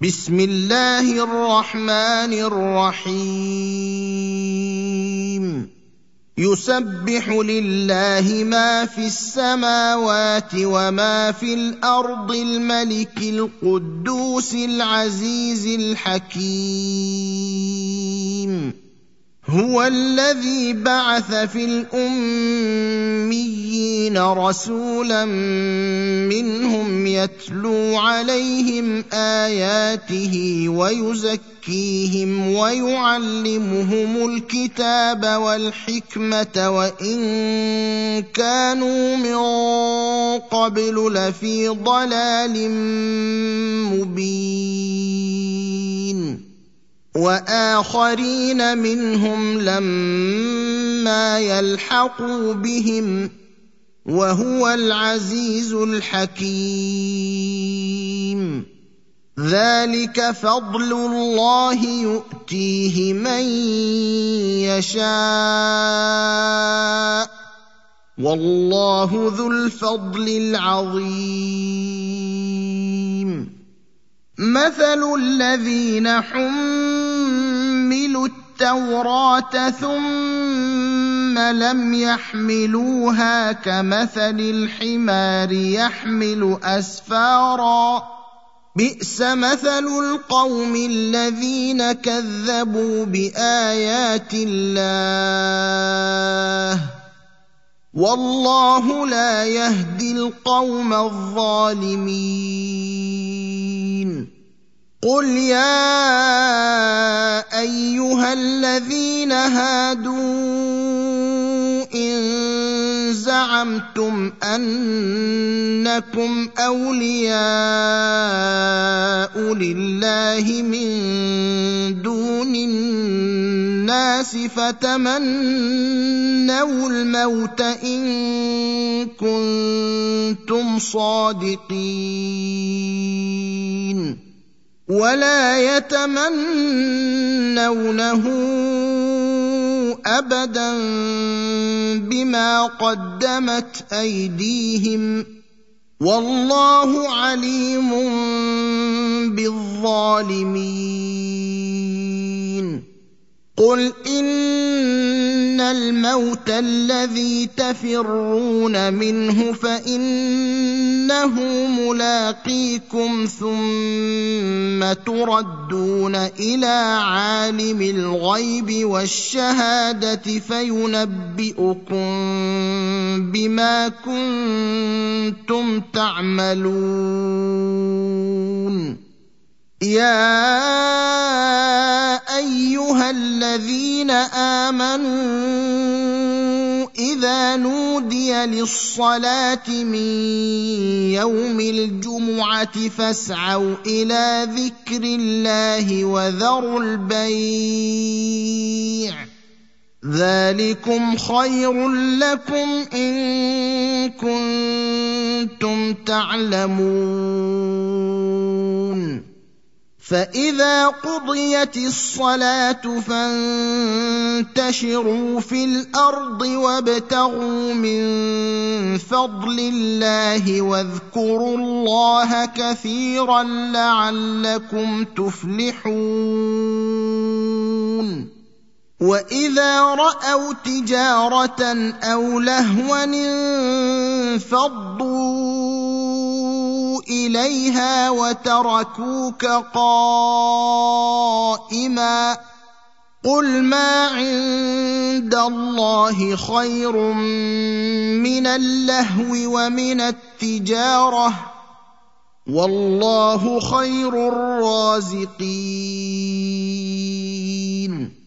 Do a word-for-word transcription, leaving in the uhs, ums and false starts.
بسم الله الرحمن الرحيم يسبح لله ما في السماوات وما في الأرض الملك القدوس العزيز الحكيم هو الذي بعث في الأميين رسولا منهم يتلو عليهم آياته ويزكيهم ويعلمهم الكتاب والحكمة وإن كانوا من قبل لفي ضلال مبين وآخرين منهم لما يلحقوا بهم وهو العزيز الحكيم ذلك فضل الله يؤتيه من يشاء والله ذو الفضل العظيم مثل الذين حملوا التوراة ثم لم يحملوها كمثل الحمار يحمل أسفارا بئس مثل القوم الذين كذبوا بآيات الله والله لا يهدي القوم الظالمين قل يا أيها الذين هادوا إن زعمتم أنكم أولياء لله من دون الناس فتمنوا الموت إن كنتم صادقين ولا يتمنونه أبدا بما قدمت أيديهم والله عليم بالظالمين قل إن الموت الذي تفرون منه فإنه ملاقيكم ثم تردون إلى عالم الغيب والشهادة فينبئكم بما كنتم تعملون يا أيها الذين آمنوا إذا نودي للصلاة من يوم الجمعة فاسعوا إلى ذكر الله وذروا البيع ذلكم خير لكم إن كنتم تعلمون فإذا قضيت الصلاة فانتشروا في الأرض وابتغوا من فضل الله واذكروا الله كثيرا لعلكم تفلحون وإذا رأوا تجارة أو لهوا انفضوا إليها وتركوك قائما قل ما عند الله خير من اللهو ومن التجارة والله خير الرازقين